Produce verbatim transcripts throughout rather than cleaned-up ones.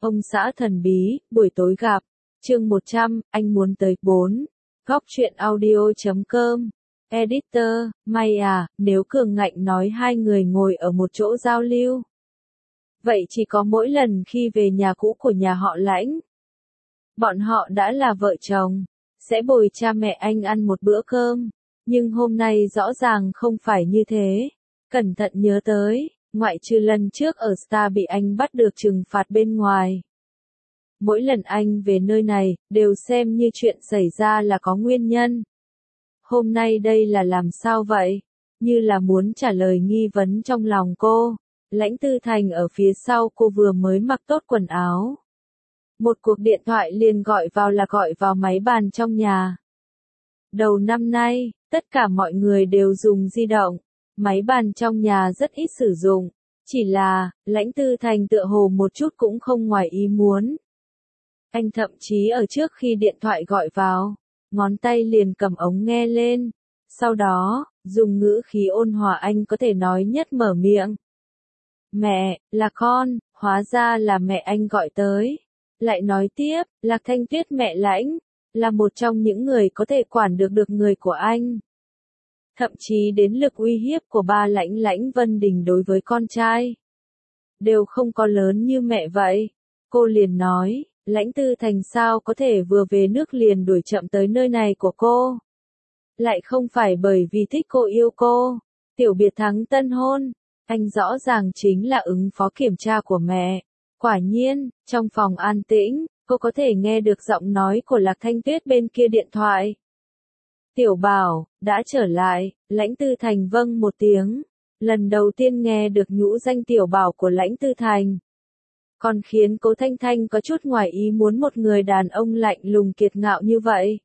Ông xã thần bí, buổi tối gặp. Chương một trăm, anh muốn tới bốn. Góc truyện audio chấm com. Editor, may à, nếu Cường Ngạnh nói hai người ngồi ở một chỗ giao lưu. Vậy chỉ có mỗi lần khi về nhà cũ của nhà họ Lãnh. Bọn họ đã là vợ chồng, sẽ bồi cha mẹ anh ăn một bữa cơm. Nhưng hôm nay rõ ràng không phải như thế. Cẩn thận nhớ tới, ngoại trừ lần trước ở Star bị anh bắt được trừng phạt bên ngoài. Mỗi lần anh về nơi này, đều xem như chuyện xảy ra là có nguyên nhân. Hôm nay đây là làm sao vậy? Như là muốn trả lời nghi vấn trong lòng cô. Lãnh Tư Thành ở phía sau cô vừa mới mặc tốt quần áo. Một cuộc điện thoại liền gọi vào là gọi vào máy bàn trong nhà. Đầu năm nay, tất cả mọi người đều dùng di động. Máy bàn trong nhà rất ít sử dụng. Chỉ là, Lãnh Tư Thành tựa hồ một chút cũng không ngoài ý muốn. Anh thậm chí ở trước khi điện thoại gọi vào, ngón tay liền cầm ống nghe lên. Sau đó, dùng ngữ khí ôn hòa anh có thể nói nhất mở miệng. Mẹ, là con, hóa ra là mẹ anh gọi tới. Lại nói tiếp, Lạc Thanh Tuyết mẹ Lãnh, là một trong những người có thể quản được được người của anh. Thậm chí đến lực uy hiếp của ba Lãnh Lãnh Vân Đình đối với con trai. Đều không có lớn như mẹ vậy. Cô liền nói, Lãnh Tư Thành sao có thể vừa về nước liền đuổi chậm tới nơi này của cô. Lại không phải bởi vì thích cô yêu cô. Tiểu biệt thắng tân hôn. Anh rõ ràng chính là ứng phó kiểm tra của mẹ. Quả nhiên, trong phòng an tĩnh, cô có thể nghe được giọng nói của Lạc Thanh Tuyết bên kia điện thoại. Tiểu Bảo, đã trở lại, Lãnh Tư Thành vâng một tiếng. Lần đầu tiên nghe được nhũ danh Tiểu Bảo của Lãnh Tư Thành. Còn khiến Cố Thanh Thanh có chút ngoài ý muốn một người đàn ông lạnh lùng kiệt ngạo như vậy.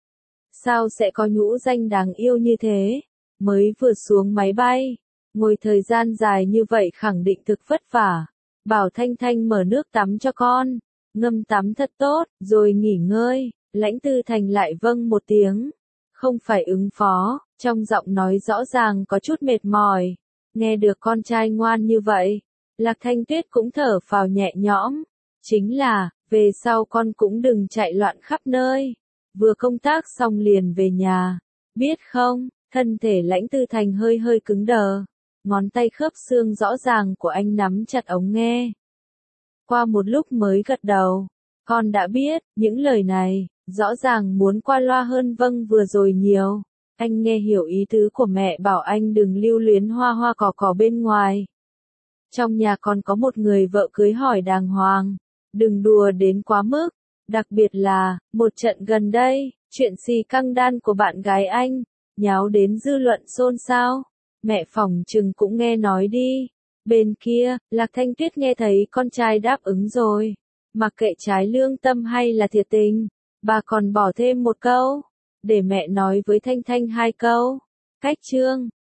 Sao sẽ có nhũ danh đáng yêu như thế? Mới vừa xuống máy bay, ngồi thời gian dài như vậy khẳng định thực vất vả. Bảo Thanh Thanh mở nước tắm cho con, ngâm tắm thật tốt, rồi nghỉ ngơi. Lãnh Tư Thành lại vâng một tiếng. Không phải ứng phó, trong giọng nói rõ ràng có chút mệt mỏi. Nghe được con trai ngoan như vậy, Lạc Thanh Tuyết cũng thở phào nhẹ nhõm. Chính là, về sau con cũng đừng chạy loạn khắp nơi. Vừa công tác xong liền về nhà. Biết không, thân thể Lãnh Tư Thành hơi hơi cứng đờ. Ngón tay khớp xương rõ ràng của anh nắm chặt ống nghe. Qua một lúc mới gật đầu. Con đã biết, những lời này, rõ ràng muốn qua loa hơn vâng vừa rồi nhiều. Anh nghe hiểu ý tứ của mẹ bảo anh đừng lưu luyến hoa hoa cỏ cỏ bên ngoài. Trong nhà còn có một người vợ cưới hỏi đàng hoàng. Đừng đùa đến quá mức. Đặc biệt là, một trận gần đây, chuyện xì căng đan của bạn gái anh, nháo đến dư luận xôn xao. Mẹ phỏng chừng cũng nghe nói đi. Bên kia, Lạc Thanh Tuyết nghe thấy con trai đáp ứng rồi. Mặc kệ trái lương tâm hay là thiệt tình, bà còn bỏ thêm một câu. Để mẹ nói với Thanh Thanh hai câu. Cách chương.